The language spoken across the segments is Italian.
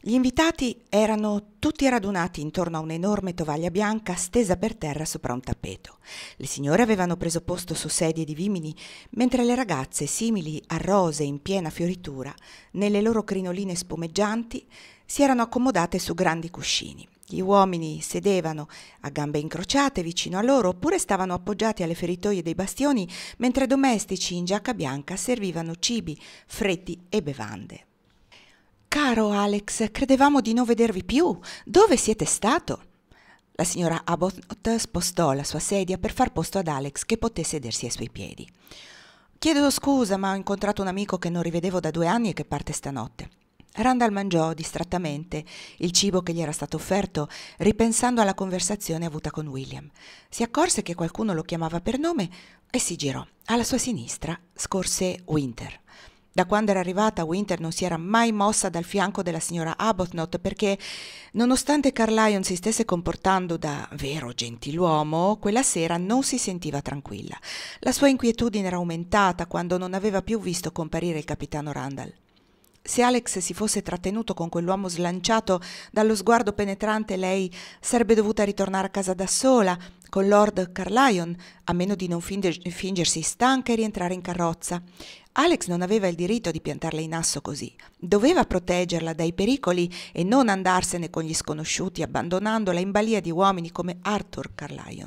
Gli invitati erano tutti radunati intorno a un'enorme tovaglia bianca stesa per terra sopra un tappeto. Le signore avevano preso posto su sedie di vimini, mentre le ragazze, simili a rose in piena fioritura, nelle loro crinoline spumeggianti, si erano accomodate su grandi cuscini. Gli uomini sedevano a gambe incrociate vicino a loro oppure stavano appoggiati alle feritoie dei bastioni, mentre domestici in giacca bianca servivano cibi, freddi e bevande. «Caro Alex, credevamo di non vedervi più. Dove siete stato?» La signora Abbott spostò la sua sedia per far posto ad Alex che poté sedersi ai suoi piedi. «Chiedo scusa, ma ho incontrato un amico che non rivedevo da 2 anni e che parte stanotte». Randall mangiò distrattamente il cibo che gli era stato offerto, ripensando alla conversazione avuta con William. Si accorse che qualcuno lo chiamava per nome e si girò. Alla sua sinistra scorse Winter. Da quando era arrivata, Winter non si era mai mossa dal fianco della signora Arbuthnot perché, nonostante Carlyon si stesse comportando da vero gentiluomo, quella sera non si sentiva tranquilla. La sua inquietudine era aumentata quando non aveva più visto comparire il capitano Randall. Se Alex si fosse trattenuto con quell'uomo slanciato dallo sguardo penetrante, lei sarebbe dovuta ritornare a casa da sola, con Lord Carlyon, a meno di non fingersi stanca e rientrare in carrozza. Alex non aveva il diritto di piantarla in asso così. Doveva proteggerla dai pericoli e non andarsene con gli sconosciuti, abbandonandola in balia di uomini come Arthur Carlyon.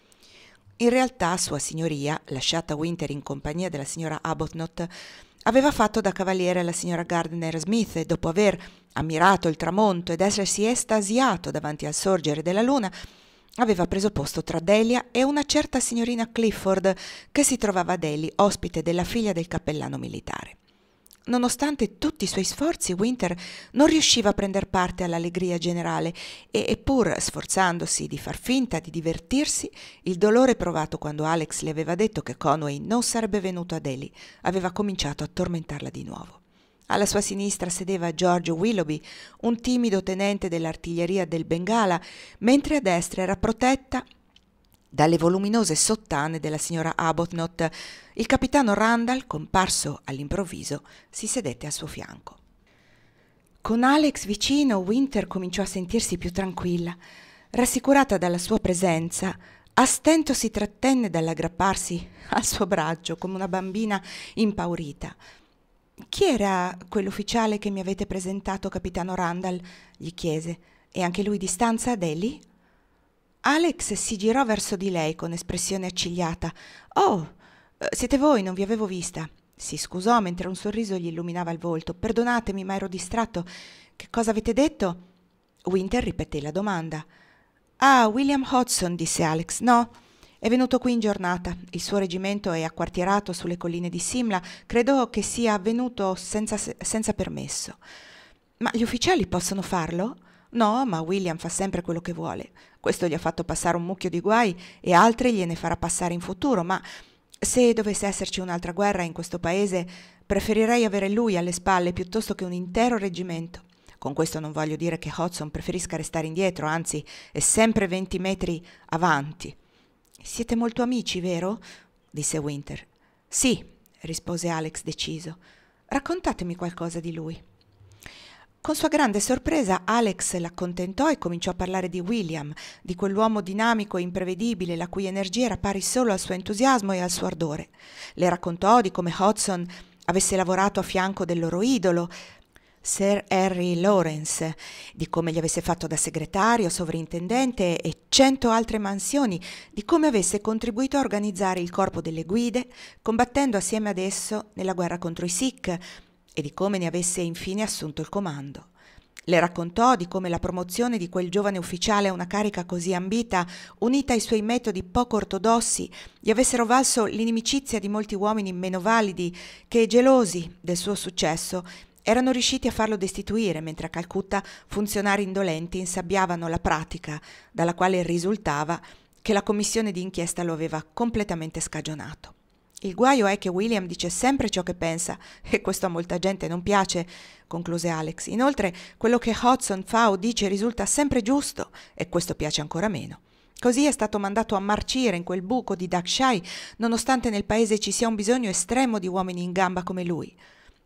In realtà, Sua Signoria, lasciata Winter in compagnia della signora Arbuthnot, aveva fatto da cavaliere alla signora Gardner Smith e dopo aver ammirato il tramonto ed essersi estasiato davanti al sorgere della luna, aveva preso posto tra Delia e una certa signorina Clifford che si trovava ad Ely, ospite della figlia del cappellano militare. Nonostante tutti i suoi sforzi, Winter non riusciva a prender parte all'allegria generale e pur sforzandosi di far finta di divertirsi, il dolore provato quando Alex le aveva detto che Conway non sarebbe venuto ad Ely aveva cominciato a tormentarla di nuovo. Alla sua sinistra sedeva George Willoughby, un timido tenente dell'artiglieria del Bengala, mentre a destra era protetta dalle voluminose sottane della signora Arbuthnot. Il capitano Randall, comparso all'improvviso, si sedette al suo fianco. Con Alex vicino, Winter cominciò a sentirsi più tranquilla. Rassicurata dalla sua presenza, a stento si trattenne dall'aggrapparsi al suo braccio come una bambina impaurita. «Chi era quell'ufficiale che mi avete presentato, capitano Randall?» gli chiese. «È anche lui di stanza ad Ely?» Alex si girò verso di lei con espressione accigliata. «Oh, siete voi, non vi avevo vista». Si scusò mentre un sorriso gli illuminava il volto. «Perdonatemi, ma ero distratto. Che cosa avete detto?» Winter ripeté la domanda. «Ah, William Hodgson», disse Alex. «No, è venuto qui in giornata. Il suo reggimento è acquartierato sulle colline di Simla. Credo che sia avvenuto senza permesso». «Ma gli ufficiali possono farlo?» «No, ma William fa sempre quello che vuole. Questo gli ha fatto passare un mucchio di guai e altri gliene farà passare in futuro, ma se dovesse esserci un'altra guerra in questo paese, preferirei avere lui alle spalle piuttosto che un intero reggimento. Con questo non voglio dire che Hodgson preferisca restare indietro, anzi, è sempre 20 metri avanti». «Siete molto amici, vero?» disse Winter. «Sì», rispose Alex deciso. «Raccontatemi qualcosa di lui». Con sua grande sorpresa Alex l'accontentò e cominciò a parlare di William, di quell'uomo dinamico e imprevedibile la cui energia era pari solo al suo entusiasmo e al suo ardore. Le raccontò di come Hodgson avesse lavorato a fianco del loro idolo, Sir Harry Lawrence, di come gli avesse fatto da segretario, sovrintendente e 100 altre mansioni, di come avesse contribuito a organizzare il corpo delle guide, combattendo assieme ad esso nella guerra contro i Sikh, e di come ne avesse infine assunto il comando. Le raccontò di come la promozione di quel giovane ufficiale a una carica così ambita, unita ai suoi metodi poco ortodossi, gli avessero valso l'inimicizia di molti uomini meno validi che, gelosi del suo successo, erano riusciti a farlo destituire, mentre a Calcutta funzionari indolenti insabbiavano la pratica, dalla quale risultava che la commissione di inchiesta lo aveva completamente scagionato. «Il guaio è che William dice sempre ciò che pensa e questo a molta gente non piace», concluse Alex. «Inoltre quello che Hodgson fa o dice risulta sempre giusto e questo piace ancora meno. Così è stato mandato a marcire in quel buco di Dakshay, nonostante nel paese ci sia un bisogno estremo di uomini in gamba come lui.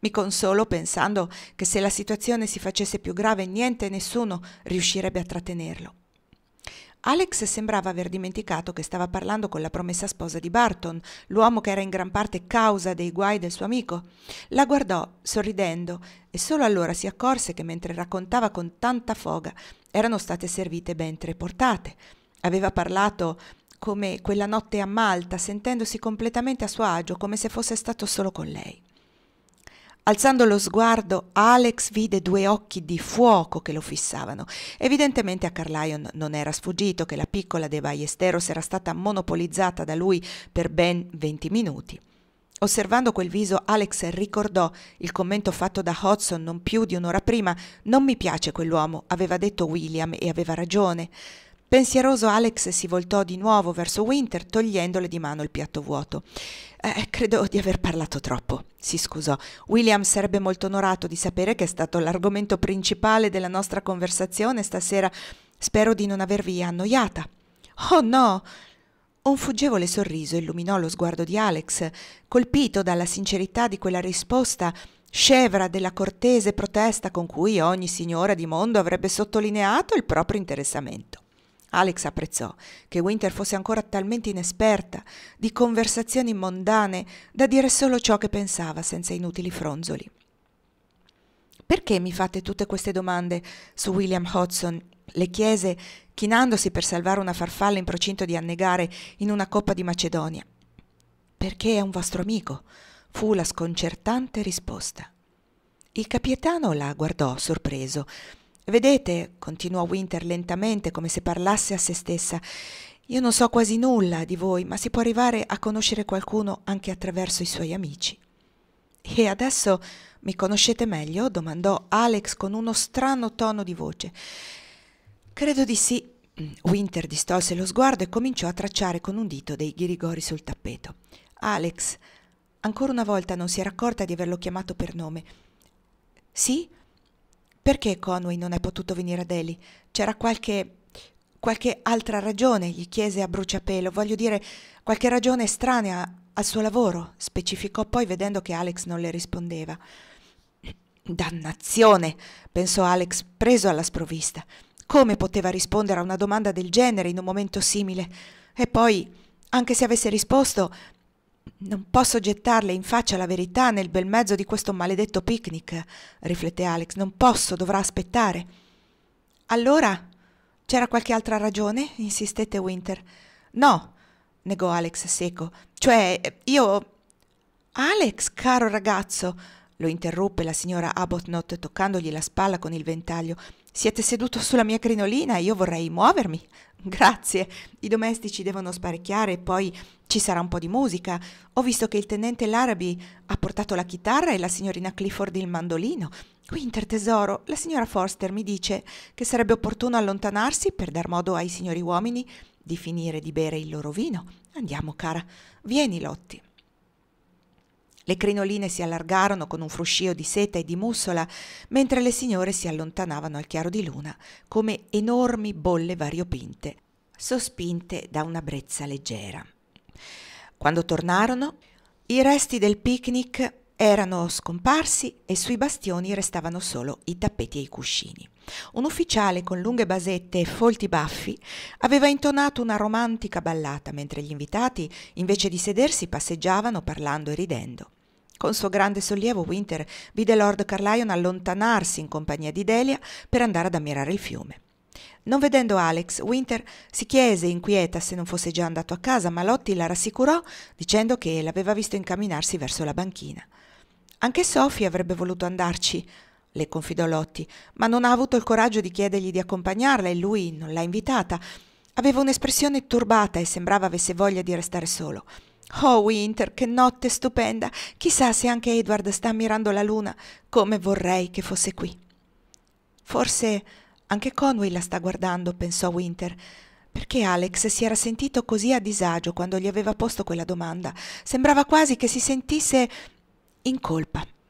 Mi consolo pensando che se la situazione si facesse più grave niente e nessuno riuscirebbe a trattenerlo. Alex sembrava aver dimenticato che stava parlando con la promessa sposa di Barton, l'uomo che era in gran parte causa dei guai del suo amico. La guardò, sorridendo, e solo allora si accorse che mentre raccontava con tanta foga erano state servite ben 3 portate. Aveva parlato come quella notte a Malta, sentendosi completamente a suo agio, come se fosse stato solo con lei. Alzando lo sguardo, Alex vide 2 occhi di fuoco che lo fissavano. Evidentemente a Carlyon non era sfuggito che la piccola de Ballesteros era stata monopolizzata da lui per ben 20 minuti. Osservando quel viso, Alex ricordò il commento fatto da Hodgson non più di un'ora prima. «Non mi piace quell'uomo», aveva detto William, e aveva ragione. Pensieroso, Alex si voltò di nuovo verso Winter, togliendole di mano il piatto vuoto. Credo di aver parlato troppo», si scusò. «William sarebbe molto onorato di sapere che è stato l'argomento principale della nostra conversazione stasera. Spero di non avervi annoiata». «Oh no!» Un fuggevole sorriso illuminò lo sguardo di Alex, colpito dalla sincerità di quella risposta scevra della cortese protesta con cui ogni signora di mondo avrebbe sottolineato il proprio interessamento. Alex apprezzò che Winter fosse ancora talmente inesperta di conversazioni mondane da dire solo ciò che pensava senza inutili fronzoli. «Perché mi fate tutte queste domande su William Hodgson?» le chiese, chinandosi per salvare una farfalla in procinto di annegare in una coppa di Macedonia. «Perché è un vostro amico», fu la sconcertante risposta. Il capitano la guardò sorpreso. «Vedete», continuò Winter lentamente, come se parlasse a se stessa, «io non so quasi nulla di voi, ma si può arrivare a conoscere qualcuno anche attraverso i suoi amici». «E adesso mi conoscete meglio?» domandò Alex con uno strano tono di voce. «Credo di sì». Winter distolse lo sguardo e cominciò a tracciare con un dito dei ghirigori sul tappeto. Alex ancora una volta non si era accorta di averlo chiamato per nome. «Sì? Perché Conway non è potuto venire a Delhi? C'era qualche altra ragione?» gli chiese a bruciapelo. «Voglio dire, qualche ragione estranea al suo lavoro», specificò poi vedendo che Alex non le rispondeva. «Dannazione!» pensò Alex, preso alla sprovvista. Come poteva rispondere a una domanda del genere in un momento simile? E poi, anche se avesse risposto, non posso gettarle in faccia la verità nel bel mezzo di questo maledetto picnic, rifletté Alex. Non posso, dovrà aspettare. «Allora, c'era qualche altra ragione?» insistette Winter. «No», negò Alex secco. «Cioè, io...» «Alex, caro ragazzo», lo interruppe la signora Arbuthnot toccandogli la spalla con il ventaglio. «Siete seduto sulla mia crinolina e io vorrei muovermi?» «Grazie, i domestici devono sparecchiare e poi ci sarà un po' di musica. Ho visto che il tenente Larrabee ha portato la chitarra e la signorina Clifford il mandolino. Winter, tesoro, la signora Forster mi dice che sarebbe opportuno allontanarsi per dar modo ai signori uomini di finire di bere il loro vino. Andiamo, cara. Vieni, Lottie». Le crinoline si allargarono con un fruscio di seta e di mussola, mentre le signore si allontanavano al chiaro di luna come enormi bolle variopinte, sospinte da una brezza leggera. Quando tornarono, i resti del picnic erano scomparsi e sui bastioni restavano solo i tappeti e i cuscini. Un ufficiale con lunghe basette e folti baffi aveva intonato una romantica ballata, mentre gli invitati, invece di sedersi, passeggiavano parlando e ridendo. Con suo grande sollievo Winter vide Lord Carlyon allontanarsi in compagnia di Delia per andare ad ammirare il fiume. Non vedendo Alex, Winter si chiese inquieta se non fosse già andato a casa, ma Lottie la rassicurò dicendo che l'aveva visto incamminarsi verso la banchina. «Anche Sophie avrebbe voluto andarci», le confidò Lottie, «ma non ha avuto il coraggio di chiedergli di accompagnarla e lui non l'ha invitata. Aveva un'espressione turbata e sembrava avesse voglia di restare solo». «Oh, Winter, che notte stupenda! Chissà se anche Edward sta ammirando la luna. Come vorrei che fosse qui». «Forse anche Conway la sta guardando», pensò Winter. Perché Alex si era sentito così a disagio quando gli aveva posto quella domanda? Sembrava quasi che si sentisse in colpa.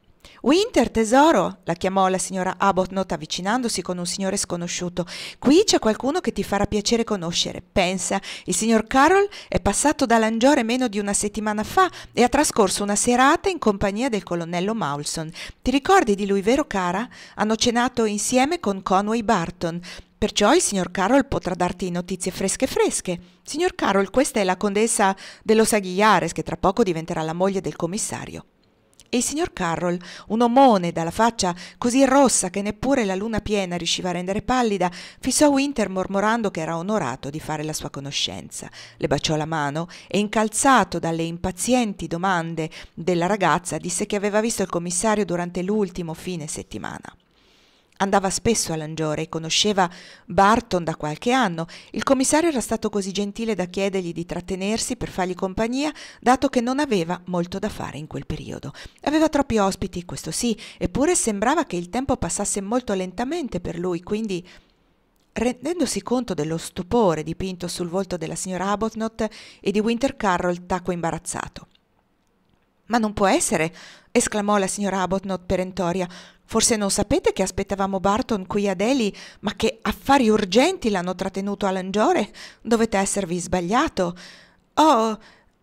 Winter, tesoro, la chiamò la signora Arbuthnot avvicinandosi con un signore sconosciuto. Qui c'è qualcuno che ti farà piacere conoscere. Pensa, il signor Carroll è passato da Langiore meno di una settimana fa e ha trascorso una serata in compagnia del colonnello Maulson. Ti ricordi di lui, vero cara? Hanno cenato insieme con Conway Barton. Perciò il signor Carroll potrà darti notizie fresche fresche. Signor Carroll, questa è la contessa dello Aguilares, che tra poco diventerà la moglie del commissario. E il signor Carroll, un omone dalla faccia così rossa che neppure la luna piena riusciva a rendere pallida, fissò Winter mormorando che era onorato di fare la sua conoscenza. Le baciò la mano e, incalzato dalle impazienti domande della ragazza, disse che aveva visto il commissario durante l'ultimo fine settimana. Andava spesso a Langiore e conosceva Barton da qualche anno. Il commissario era stato così gentile da chiedergli di trattenersi per fargli compagnia, dato che non aveva molto da fare in quel periodo. Aveva troppi ospiti, questo sì, eppure sembrava che il tempo passasse molto lentamente per lui, quindi, rendendosi conto dello stupore dipinto sul volto della signora Arbuthnot e di Winter Carroll, tacque imbarazzato. «Ma non può essere!» esclamò la signora Arbuthnot perentoria. «Forse non sapete che aspettavamo Barton qui ad Ely, ma che affari urgenti l'hanno trattenuto a Langiore? Dovete esservi sbagliato!» «Oh,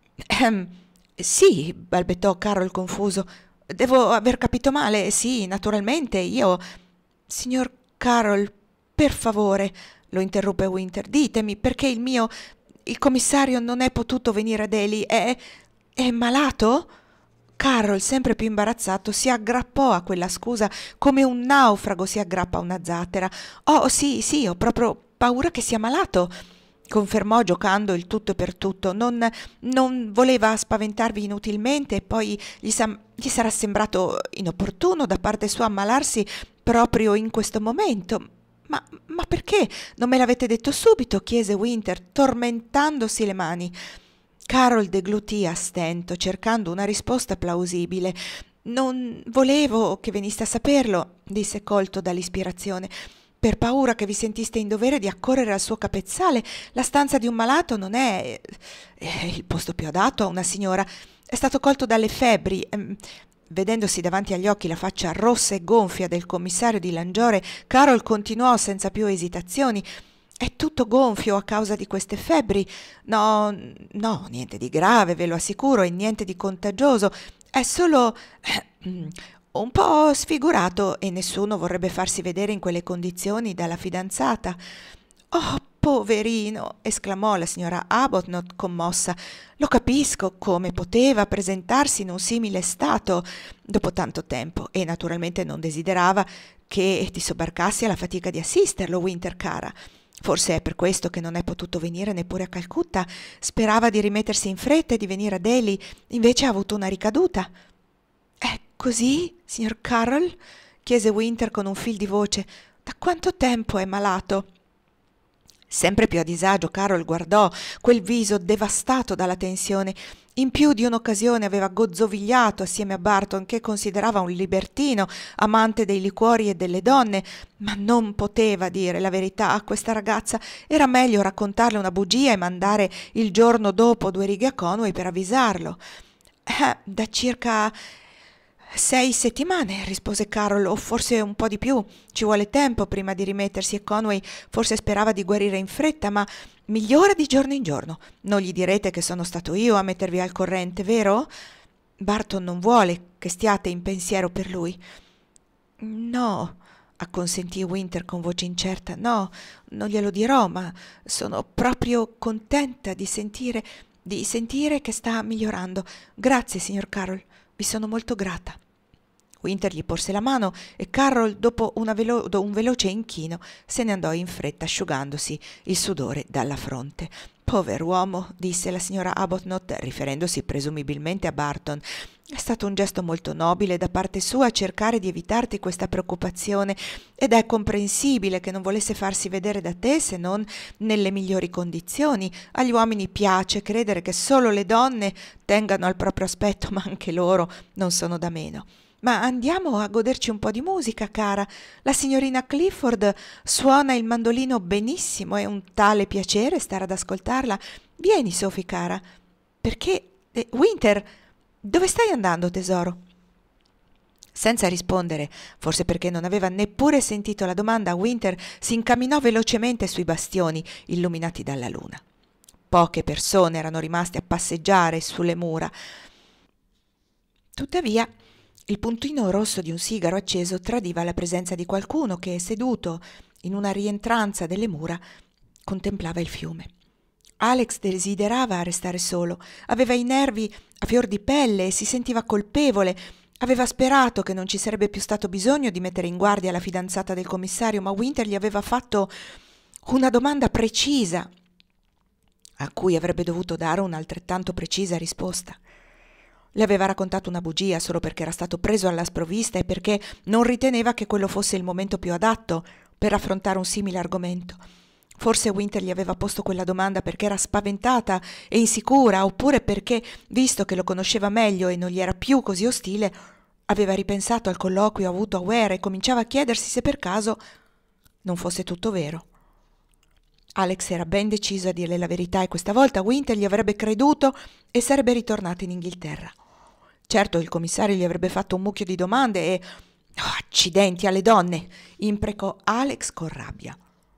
sì», balbettò Carroll confuso. «Devo aver capito male, sì, naturalmente, io...» «Signor Carroll, per favore», lo interruppe Winter, «ditemi perché il commissario non è potuto venire ad Ely. È malato?» Carroll, sempre più imbarazzato, si aggrappò a quella scusa come un naufrago si aggrappa a una zattera. «Oh, sì, ho proprio paura che sia malato», confermò giocando il tutto per tutto. Non voleva spaventarvi inutilmente e poi gli sarà sembrato inopportuno da parte sua ammalarsi proprio in questo momento. Ma perché non me l'avete detto subito?» chiese Winter, tormentandosi le mani. Carroll deglutì a stento, cercando una risposta plausibile. «Non volevo che veniste a saperlo», disse colto dall'ispirazione, «per paura che vi sentiste in dovere di accorrere al suo capezzale. La stanza di un malato non è il posto più adatto a una signora. È stato colto dalle febbri». Vedendosi davanti agli occhi la faccia rossa e gonfia del commissario di Langiore, Carroll continuò senza più esitazioni. «È tutto gonfio a causa di queste febbri. No, niente di grave, ve lo assicuro, e niente di contagioso. È solo un po' sfigurato e nessuno vorrebbe farsi vedere in quelle condizioni dalla fidanzata». «Oh, poverino!» esclamò la signora Arbuthnot commossa. «Lo capisco, come poteva presentarsi in un simile stato dopo tanto tempo, e naturalmente non desiderava che ti sobbarcassi alla fatica di assisterlo, Winter cara. Forse è per questo che non è potuto venire neppure a Calcutta. Sperava di rimettersi in fretta e di venire a Delhi, invece ha avuto una ricaduta». «È così, signor Carroll?» chiese Winter con un fil di voce. «Da quanto tempo è malato?» Sempre più a disagio, Carroll guardò quel viso devastato dalla tensione. In più di un'occasione aveva gozzovigliato assieme a Barton, che considerava un libertino, amante dei liquori e delle donne, ma non poteva dire la verità a questa ragazza. Era meglio raccontarle una bugia e mandare il giorno dopo 2 righe a Conway per avvisarlo. Da circa 6 settimane», rispose Carroll, «o forse un po' di più. Ci vuole tempo prima di rimettersi e Conway forse sperava di guarire in fretta, ma migliora di giorno in giorno. Non gli direte che sono stato io a mettervi al corrente, vero? Barton non vuole che stiate in pensiero per lui». «No», acconsentì Winter con voce incerta, «no, non glielo dirò, ma sono proprio contenta di sentire che sta migliorando. Grazie, signor Carroll, vi sono molto grata». Winter gli porse la mano e Carroll, dopo un veloce inchino, se ne andò in fretta, asciugandosi il sudore dalla fronte. «Pover'uomo», disse la signora Arbuthnot, riferendosi presumibilmente a Barton. «È stato un gesto molto nobile da parte sua cercare di evitarti questa preoccupazione, ed è comprensibile che non volesse farsi vedere da te se non nelle migliori condizioni. Agli uomini piace credere che solo le donne tengano al proprio aspetto, ma anche loro non sono da meno. Ma andiamo a goderci un po' di musica, cara. La signorina Clifford suona il mandolino benissimo, è un tale piacere stare ad ascoltarla. Vieni, Sophie, cara». «Perché? Winter, dove stai andando, tesoro?» Senza rispondere, forse perché non aveva neppure sentito la domanda, Winter si incamminò velocemente sui bastioni illuminati dalla luna. Poche persone erano rimaste a passeggiare sulle mura. Tuttavia, il puntino rosso di un sigaro acceso tradiva la presenza di qualcuno che, seduto in una rientranza delle mura, contemplava il fiume. Alex desiderava restare solo, aveva i nervi a fior di pelle e si sentiva colpevole. Aveva sperato che non ci sarebbe più stato bisogno di mettere in guardia la fidanzata del commissario, ma Winter gli aveva fatto una domanda precisa, a cui avrebbe dovuto dare un'altrettanto precisa risposta. Le aveva raccontato una bugia solo perché era stato preso alla sprovvista e perché non riteneva che quello fosse il momento più adatto per affrontare un simile argomento. Forse Winter gli aveva posto quella domanda perché era spaventata e insicura, oppure perché, visto che lo conosceva meglio e non gli era più così ostile, aveva ripensato al colloquio avuto a Ware e cominciava a chiedersi se per caso non fosse tutto vero. Alex era ben deciso a dirle la verità e questa volta Winter gli avrebbe creduto e sarebbe ritornato in Inghilterra. Certo, il commissario gli avrebbe fatto un mucchio di domande e... Oh, accidenti alle donne! Imprecò Alex con rabbia.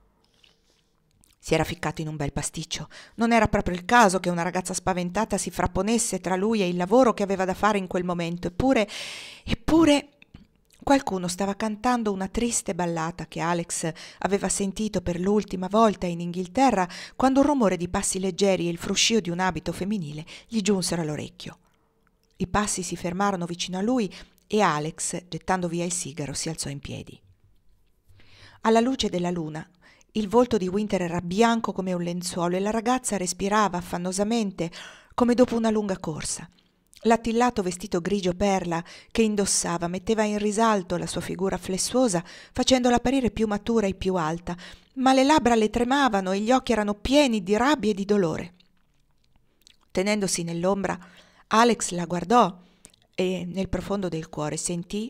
Si era ficcato in un bel pasticcio. Non era proprio il caso che una ragazza spaventata si frapponesse tra lui e il lavoro che aveva da fare in quel momento. Eppure, qualcuno stava cantando una triste ballata che Alex aveva sentito per l'ultima volta in Inghilterra quando un rumore di passi leggeri e il fruscio di un abito femminile gli giunsero all'orecchio. I passi si fermarono vicino a lui e Alex, gettando via il sigaro, si alzò in piedi. Alla luce della luna, il volto di Winter era bianco come un lenzuolo e la ragazza respirava affannosamente come dopo una lunga corsa. L'attillato vestito grigio perla che indossava metteva in risalto la sua figura flessuosa, facendola apparire più matura e più alta, ma le labbra le tremavano e gli occhi erano pieni di rabbia e di dolore. Tenendosi nell'ombra, Alex la guardò e nel profondo del cuore sentì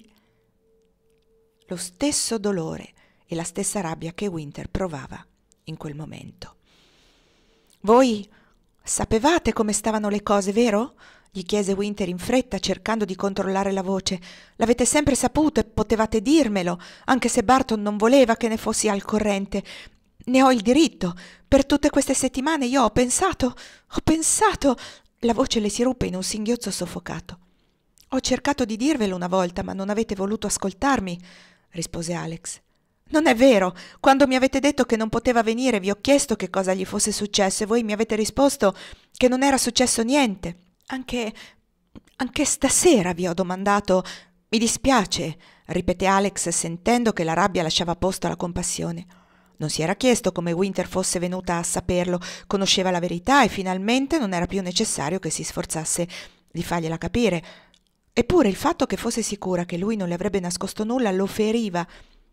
lo stesso dolore e la stessa rabbia che Winter provava in quel momento. «Voi sapevate come stavano le cose, vero?» gli chiese Winter in fretta, cercando di controllare la voce. «L'avete sempre saputo e potevate dirmelo, anche se Barton non voleva che ne fossi al corrente. Ne ho il diritto. Per tutte queste settimane io ho pensato... La voce le si ruppe in un singhiozzo soffocato. «Ho cercato di dirvelo una volta, ma non avete voluto ascoltarmi», rispose Alex. «Non è vero. Quando mi avete detto che non poteva venire vi ho chiesto che cosa gli fosse successo e voi mi avete risposto che non era successo niente. Anche stasera vi ho domandato...» «Mi dispiace», ripeté Alex sentendo che la rabbia lasciava posto alla compassione. Non si era chiesto come Winter fosse venuta a saperlo, conosceva la verità e finalmente non era più necessario che si sforzasse di fargliela capire. Eppure il fatto che fosse sicura che lui non le avrebbe nascosto nulla lo feriva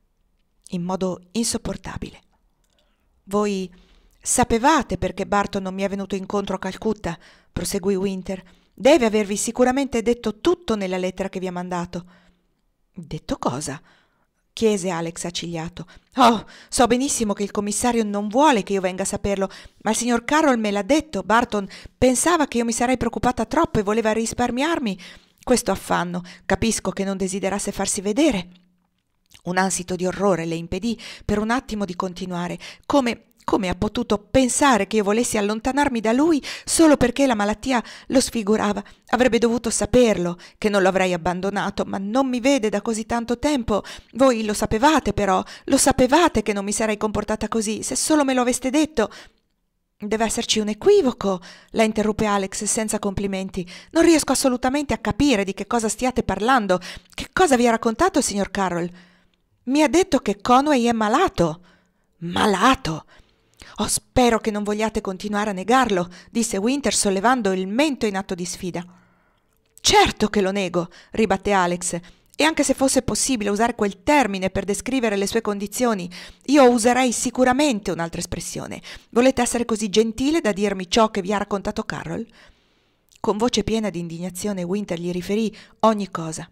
in modo insopportabile. «Voi sapevate perché Barton non mi è venuto incontro a Calcutta», proseguì Winter. «Deve avervi sicuramente detto tutto nella lettera che vi ha mandato». «Detto cosa?» chiese Alex accigliato. «Oh, so benissimo che il commissario non vuole che io venga a saperlo, ma il signor Carroll me l'ha detto. Barton pensava che io mi sarei preoccupata troppo e voleva risparmiarmi questo affanno. Capisco che non desiderasse farsi vedere». Un ansito di orrore le impedì per un attimo di continuare. Come ha potuto pensare che io volessi allontanarmi da lui solo perché la malattia lo sfigurava? Avrebbe dovuto saperlo, che non lo avrei abbandonato, ma non mi vede da così tanto tempo. Voi lo sapevate però, lo sapevate che non mi sarei comportata così, se solo me lo aveste detto. «Deve esserci un equivoco», la interruppe Alex senza complimenti. «Non riesco assolutamente a capire di che cosa stiate parlando. Che cosa vi ha raccontato il signor Carroll?» «Mi ha detto che Conway è malato». «Malato?» «Oh, spero che non vogliate continuare a negarlo», disse Winter sollevando il mento in atto di sfida. «Certo che lo nego», ribatté Alex, «e anche se fosse possibile usare quel termine per descrivere le sue condizioni, io userei sicuramente un'altra espressione. Volete essere così gentile da dirmi ciò che vi ha raccontato Carroll?» Con voce piena di indignazione Winter gli riferì ogni cosa.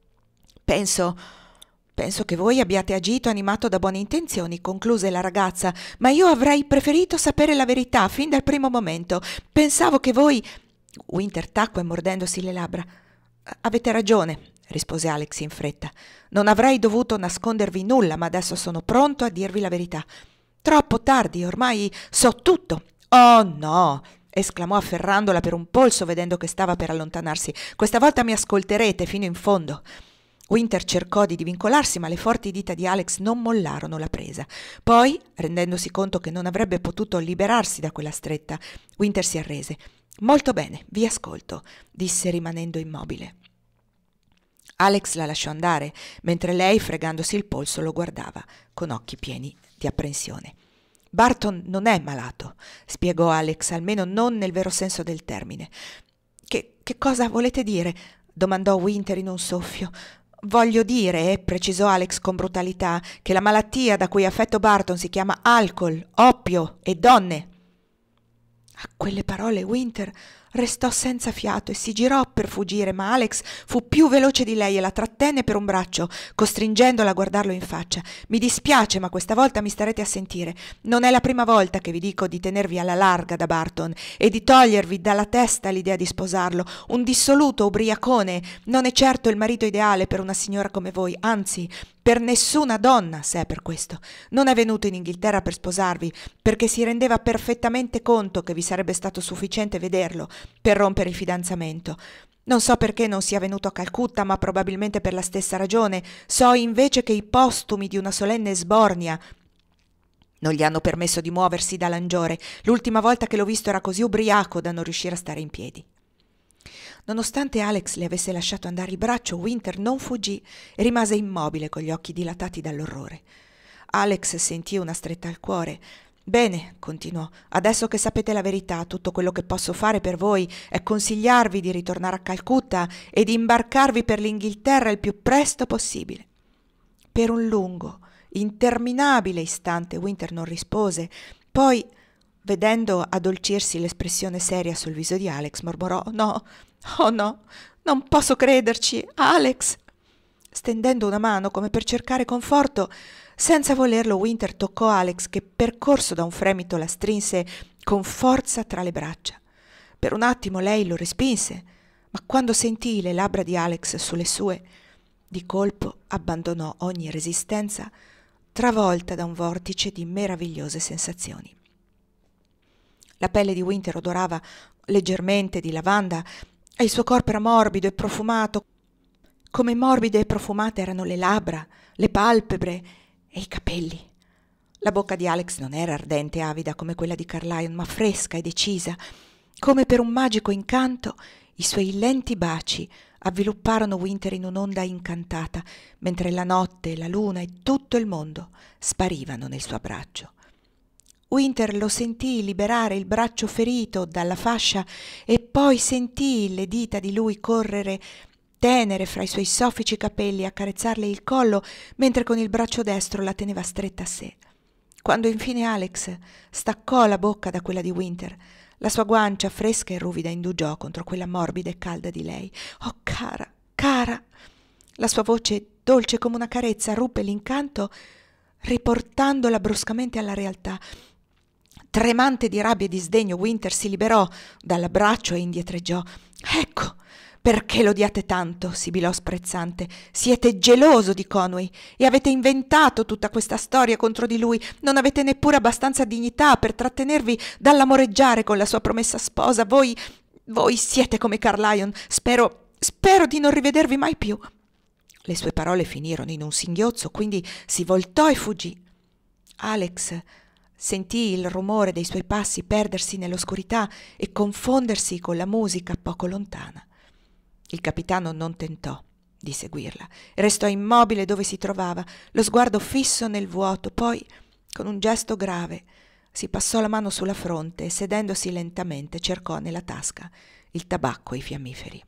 Penso che voi abbiate agito animato da buone intenzioni», concluse la ragazza, «ma io avrei preferito sapere la verità fin dal primo momento. Pensavo che voi...» Winter tacque mordendosi le labbra. «Avete ragione», rispose Alex in fretta. «Non avrei dovuto nascondervi nulla, ma adesso sono pronto a dirvi la verità. Troppo tardi, ormai so tutto». «Oh no!» esclamò afferrandola per un polso vedendo che stava per allontanarsi. «Questa volta mi ascolterete fino in fondo». Winter cercò di divincolarsi, ma le forti dita di Alex non mollarono la presa. Poi, rendendosi conto che non avrebbe potuto liberarsi da quella stretta, Winter si arrese. «Molto bene, vi ascolto», disse rimanendo immobile. Alex la lasciò andare, mentre lei, fregandosi il polso, lo guardava con occhi pieni di apprensione. «Barton non è malato», spiegò Alex, almeno non nel vero senso del termine. Che cosa volete dire?» domandò Winter in un soffio. «Voglio dire», precisò Alex con brutalità, «che la malattia da cui è affetto Barton si chiama alcol, oppio e donne». A quelle parole Winter restò senza fiato e si girò per fuggire, ma Alex fu più veloce di lei e la trattenne per un braccio, costringendola a guardarlo in faccia. «Mi dispiace, ma questa volta mi starete a sentire. Non è la prima volta che vi dico di tenervi alla larga da Barton e di togliervi dalla testa l'idea di sposarlo. Un dissoluto ubriacone non è certo il marito ideale per una signora come voi, anzi, per nessuna donna, se è per questo. Non è venuto in Inghilterra per sposarvi, perché si rendeva perfettamente conto che vi sarebbe stato sufficiente vederlo per rompere il fidanzamento. Non so perché non sia venuto a Calcutta, ma probabilmente per la stessa ragione. So invece che i postumi di una solenne sbornia non gli hanno permesso di muoversi da Langiore. L'ultima volta che l'ho visto era così ubriaco da non riuscire a stare in piedi». Nonostante Alex le avesse lasciato andare il braccio, Winter non fuggì e rimase immobile con gli occhi dilatati dall'orrore. Alex sentì una stretta al cuore. «Bene», continuò, «adesso che sapete la verità, tutto quello che posso fare per voi è consigliarvi di ritornare a Calcutta e di imbarcarvi per l'Inghilterra il più presto possibile». Per un lungo, interminabile istante Winter non rispose. Poi, vedendo addolcirsi l'espressione seria sul viso di Alex, mormorò: «No, oh no, non posso crederci, Alex!» Stendendo una mano come per cercare conforto, senza volerlo Winter toccò Alex, che percorso da un fremito la strinse con forza tra le braccia. Per un attimo lei lo respinse, ma quando sentì le labbra di Alex sulle sue, di colpo abbandonò ogni resistenza, travolta da un vortice di meravigliose sensazioni. La pelle di Winter odorava leggermente di lavanda e il suo corpo era morbido e profumato, come morbide e profumate erano le labbra, le palpebre e i capelli. La bocca di Alex non era ardente e avida come quella di Carlyle, ma fresca e decisa. Come per un magico incanto, i suoi lenti baci avvilupparono Winter in un'onda incantata, mentre la notte, la luna e tutto il mondo sparivano nel suo abbraccio. Winter lo sentì liberare il braccio ferito dalla fascia e poi sentì le dita di lui correre tenere fra i suoi soffici capelli e accarezzarle il collo, mentre con il braccio destro la teneva stretta a sé. Quando infine Alex staccò la bocca da quella di Winter, la sua guancia fresca e ruvida indugiò contro quella morbida e calda di lei. «Oh, cara, cara!» La sua voce, dolce come una carezza, ruppe l'incanto, riportandola bruscamente alla realtà. Tremante di rabbia e di sdegno, Winter si liberò dall'abbraccio e indietreggiò. «Ecco perché lo odiate tanto», sibilò sprezzante. «Siete geloso di Conway e avete inventato tutta questa storia contro di lui. Non avete neppure abbastanza dignità per trattenervi dall'amoreggiare con la sua promessa sposa. Voi siete come Carlyle. Spero di non rivedervi mai più». Le sue parole finirono in un singhiozzo, quindi si voltò e fuggì. Alex sentì il rumore dei suoi passi perdersi nell'oscurità e confondersi con la musica poco lontana. Il capitano non tentò di seguirla. Restò immobile dove si trovava, lo sguardo fisso nel vuoto. Poi, con un gesto grave, si passò la mano sulla fronte e, sedendosi lentamente, cercò nella tasca il tabacco e i fiammiferi.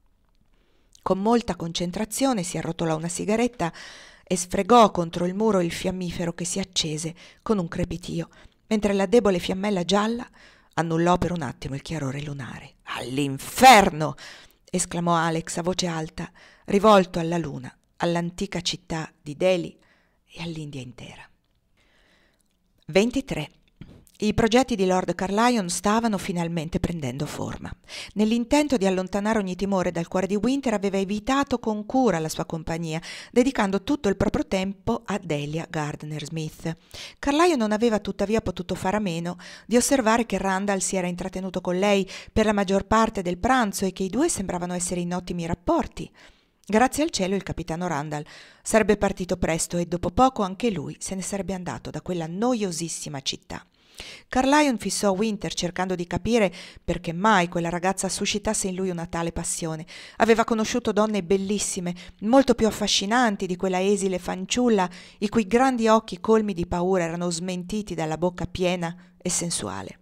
Con molta concentrazione si arrotolò una sigaretta e sfregò contro il muro il fiammifero, che si accese con un crepitio, mentre la debole fiammella gialla annullò per un attimo il chiarore lunare. «All'inferno!» esclamò Alex a voce alta, rivolto alla luna, all'antica città di Delhi e all'India intera. 23. I progetti di Lord Carlyon stavano finalmente prendendo forma. Nell'intento di allontanare ogni timore dal cuore di Winter, aveva evitato con cura la sua compagnia, dedicando tutto il proprio tempo a Delia Gardner Smith. Carlyon non aveva tuttavia potuto fare a meno di osservare che Randall si era intrattenuto con lei per la maggior parte del pranzo e che i due sembravano essere in ottimi rapporti. Grazie al cielo il capitano Randall sarebbe partito presto e dopo poco anche lui se ne sarebbe andato da quella noiosissima città. Carlyon fissò Winter cercando di capire perché mai quella ragazza suscitasse in lui una tale passione. Aveva conosciuto donne bellissime, molto più affascinanti di quella esile fanciulla i cui grandi occhi colmi di paura erano smentiti dalla bocca piena e sensuale.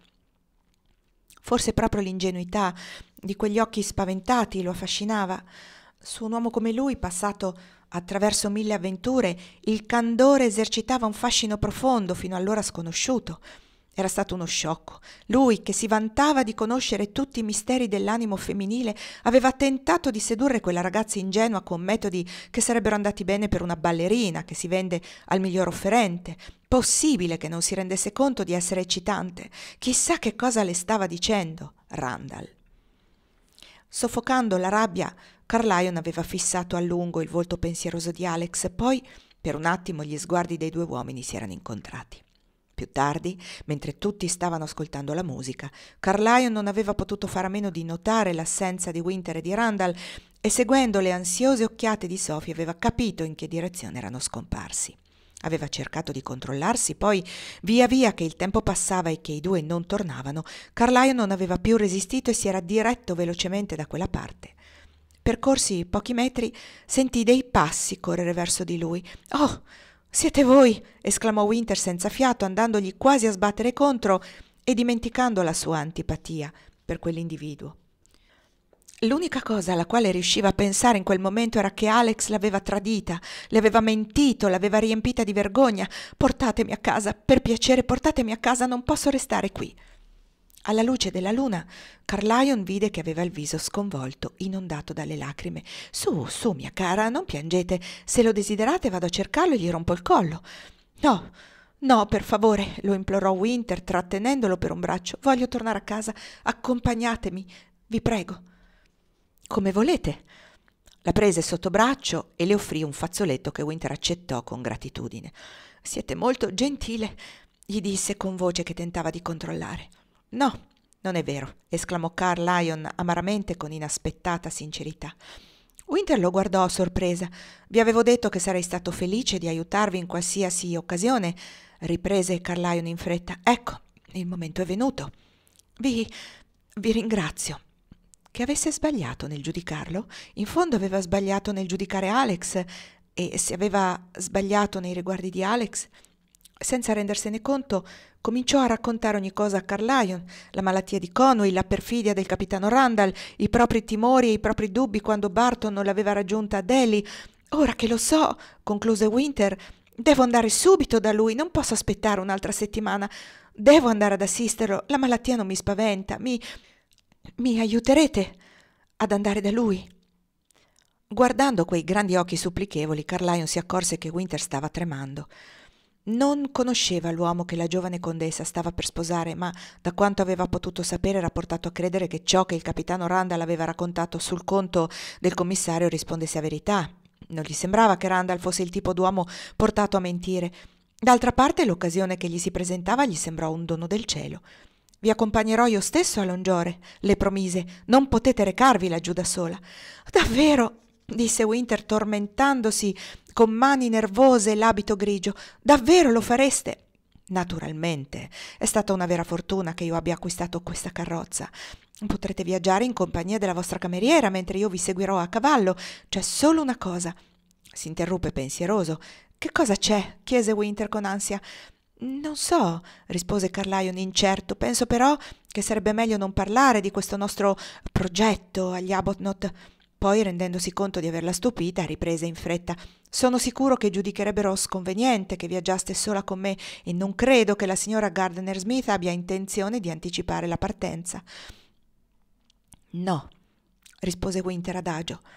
Forse proprio l'ingenuità di quegli occhi spaventati lo affascinava. Su un uomo come lui, passato attraverso 1000 avventure, il candore esercitava un fascino profondo fino allora sconosciuto. Era stato uno sciocco. Lui, che si vantava di conoscere tutti i misteri dell'animo femminile, aveva tentato di sedurre quella ragazza ingenua con metodi che sarebbero andati bene per una ballerina che si vende al miglior offerente. Possibile che non si rendesse conto di essere eccitante? Chissà che cosa le stava dicendo Randall. Soffocando la rabbia, Carlyon aveva fissato a lungo il volto pensieroso di Alex, poi per un attimo gli sguardi dei due uomini si erano incontrati. Più tardi, mentre tutti stavano ascoltando la musica, Carlyon non aveva potuto fare a meno di notare l'assenza di Winter e di Randall e, seguendo le ansiose occhiate di Sophie, aveva capito in che direzione erano scomparsi. Aveva cercato di controllarsi, poi, via via che il tempo passava e che i due non tornavano, Carlyon non aveva più resistito e si era diretto velocemente da quella parte. Percorsi pochi metri, sentì dei passi correre verso di lui. «Oh, siete voi!» esclamò Winter senza fiato, andandogli quasi a sbattere contro e dimenticando la sua antipatia per quell'individuo. L'unica cosa alla quale riusciva a pensare in quel momento era che Alex l'aveva tradita, le aveva mentito, l'aveva riempita di vergogna. «Portatemi a casa, per piacere, portatemi a casa, non posso restare qui!» Alla luce della luna, Carlyon vide che aveva il viso sconvolto, inondato dalle lacrime. «Su, su, mia cara, non piangete. Se lo desiderate vado a cercarlo e gli rompo il collo». «No, no, per favore», lo implorò Winter, trattenendolo per un braccio. «Voglio tornare a casa. Accompagnatemi, vi prego». «Come volete». La prese sotto braccio e le offrì un fazzoletto che Winter accettò con gratitudine. «Siete molto gentile», gli disse con voce che tentava di controllare. «No, non è vero», esclamò Carlyon amaramente con inaspettata sincerità. Winter lo guardò a sorpresa. «Vi avevo detto che sarei stato felice di aiutarvi in qualsiasi occasione», riprese Carlyon in fretta. «Ecco, il momento è venuto. Vi ringrazio». Che avesse sbagliato nel giudicarlo? In fondo aveva sbagliato nel giudicare Alex, e se aveva sbagliato nei riguardi di Alex, senza rendersene conto, cominciò a raccontare ogni cosa a Carlyon: la malattia di Conway, la perfidia del capitano Randall, i propri timori e i propri dubbi quando Barton non l'aveva raggiunta a Delhi. «Ora che lo so», concluse Winter, «devo andare subito da lui, non posso aspettare un'altra settimana. Devo andare ad assisterlo, la malattia non mi spaventa. Mi aiuterete ad andare da lui?» Guardando quei grandi occhi supplichevoli, Carlyon si accorse che Winter stava tremando. Non conosceva l'uomo che la giovane condessa stava per sposare, ma da quanto aveva potuto sapere era portato a credere che ciò che il capitano Randall aveva raccontato sul conto del commissario rispondesse a verità. Non gli sembrava che Randall fosse il tipo d'uomo portato a mentire. D'altra parte l'occasione che gli si presentava gli sembrò un dono del cielo. «Vi accompagnerò io stesso a Longiore», le promise. «Non potete recarvi laggiù da sola». «Davvero?» disse Winter, tormentandosi con mani nervose e l'abito grigio. «Davvero lo fareste?» «Naturalmente. È stata una vera fortuna che io abbia acquistato questa carrozza. Potrete viaggiare in compagnia della vostra cameriera mentre io vi seguirò a cavallo. C'è solo una cosa». Si interruppe pensieroso. «Che cosa c'è?» chiese Winter con ansia. «Non so», rispose Carlyon incerto. «Penso però che sarebbe meglio non parlare di questo nostro progetto agli Arbuthnot». Poi, rendendosi conto di averla stupita, riprese in fretta: «Sono sicuro che giudicherebbero sconveniente che viaggiaste sola con me e non credo che la signora Gardner Smith abbia intenzione di anticipare la partenza». «No», rispose Winter adagio.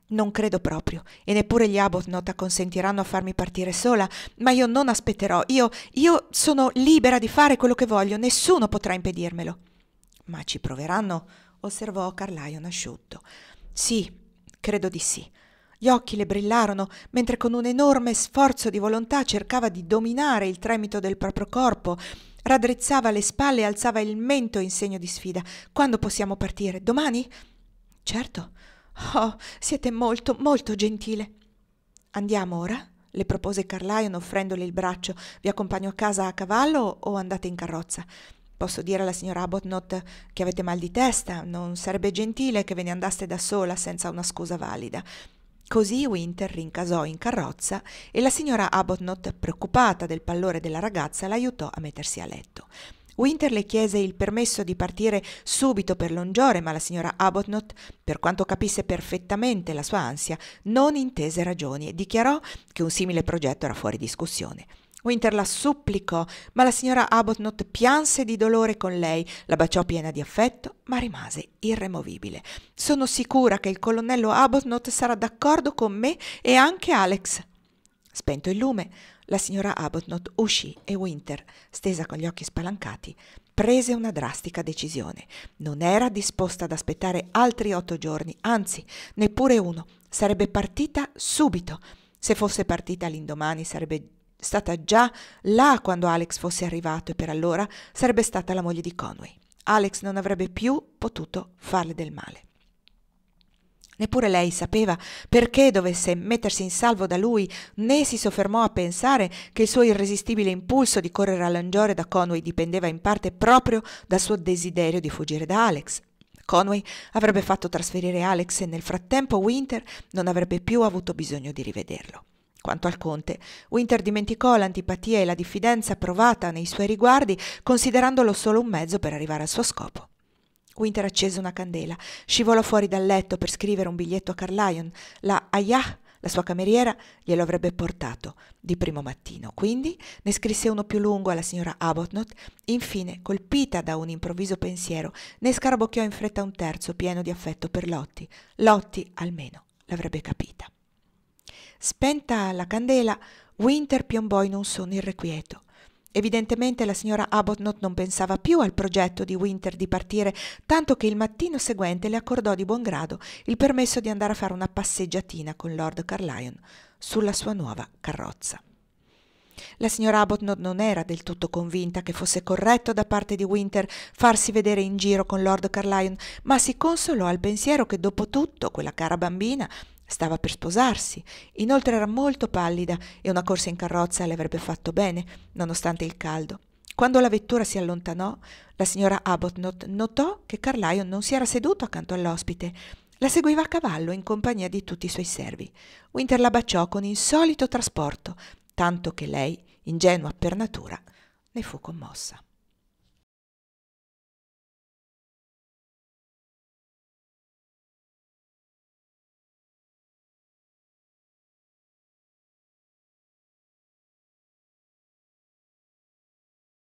Non credo proprio, e neppure gli Arbuthnot acconsentiranno a farmi partire sola, ma io non aspetterò. Io sono libera di fare quello che voglio, nessuno potrà impedirmelo. Ma ci proveranno, osservò Carlyon asciutto. Sì, credo di sì. Gli occhi le brillarono, mentre con un enorme sforzo di volontà cercava di dominare il tremito del proprio corpo. Raddrizzava le spalle e alzava il mento in segno di sfida. Quando possiamo partire? Domani? Certo. Oh, siete molto, molto gentile. Andiamo ora? Le propose Carlyon offrendole il braccio. Vi accompagno a casa a cavallo o andate in carrozza? Posso dire alla signora Arbuthnot che avete mal di testa? Non sarebbe gentile che ve ne andaste da sola senza una scusa valida. Così Winter rincasò in carrozza e la signora Arbuthnot, preoccupata del pallore della ragazza, l'aiutò a mettersi a letto. Winter le chiese il permesso di partire subito per Longiore, ma la signora Arbuthnot, per quanto capisse perfettamente la sua ansia, non intese ragioni e dichiarò che un simile progetto era fuori discussione. Winter la supplicò, ma la signora Arbuthnot pianse di dolore con lei, la baciò piena di affetto, ma rimase irremovibile. «Sono sicura che il colonnello Arbuthnot sarà d'accordo con me e anche Alex». Spento il lume, la signora Arbuthnot uscì e Winter, stesa con gli occhi spalancati, prese una drastica decisione. Non era disposta ad aspettare altri 8 giorni, anzi, neppure uno. Sarebbe partita subito. Se fosse partita l'indomani sarebbe stata già là quando Alex fosse arrivato e per allora sarebbe stata la moglie di Conway. Alex non avrebbe più potuto farle del male. Neppure lei sapeva perché dovesse mettersi in salvo da lui, né si soffermò a pensare che il suo irresistibile impulso di correre a Longiore da Conway dipendeva in parte proprio dal suo desiderio di fuggire da Alex. Conway avrebbe fatto trasferire Alex e nel frattempo Winter non avrebbe più avuto bisogno di rivederlo. Quanto al conte, Winter dimenticò l'antipatia e la diffidenza provata nei suoi riguardi, considerandolo solo un mezzo per arrivare al suo scopo. Winter accese una candela, scivolò fuori dal letto per scrivere un biglietto a Carlyon. La Ayah, la sua cameriera, glielo avrebbe portato di primo mattino. Quindi ne scrisse uno più lungo alla signora Arbuthnot. Infine, colpita da un improvviso pensiero, ne scarabocchiò in fretta un terzo pieno di affetto per Lottie. Lottie, almeno, l'avrebbe capita. Spenta la candela, Winter piombò in un sonno irrequieto. Evidentemente la signora Arbuthnot non pensava più al progetto di Winter di partire, tanto che il mattino seguente le accordò di buon grado il permesso di andare a fare una passeggiatina con Lord Carlyon sulla sua nuova carrozza. La signora Arbuthnot non era del tutto convinta che fosse corretto da parte di Winter farsi vedere in giro con Lord Carlyon, ma si consolò al pensiero che dopo tutto quella cara bambina stava per sposarsi. Inoltre era molto pallida e una corsa in carrozza le avrebbe fatto bene, nonostante il caldo. Quando la vettura si allontanò, la signora Arbuthnot notò che Carlyon non si era seduto accanto all'ospite. La seguiva a cavallo in compagnia di tutti i suoi servi. Winter la baciò con insolito trasporto, tanto che lei, ingenua per natura, ne fu commossa.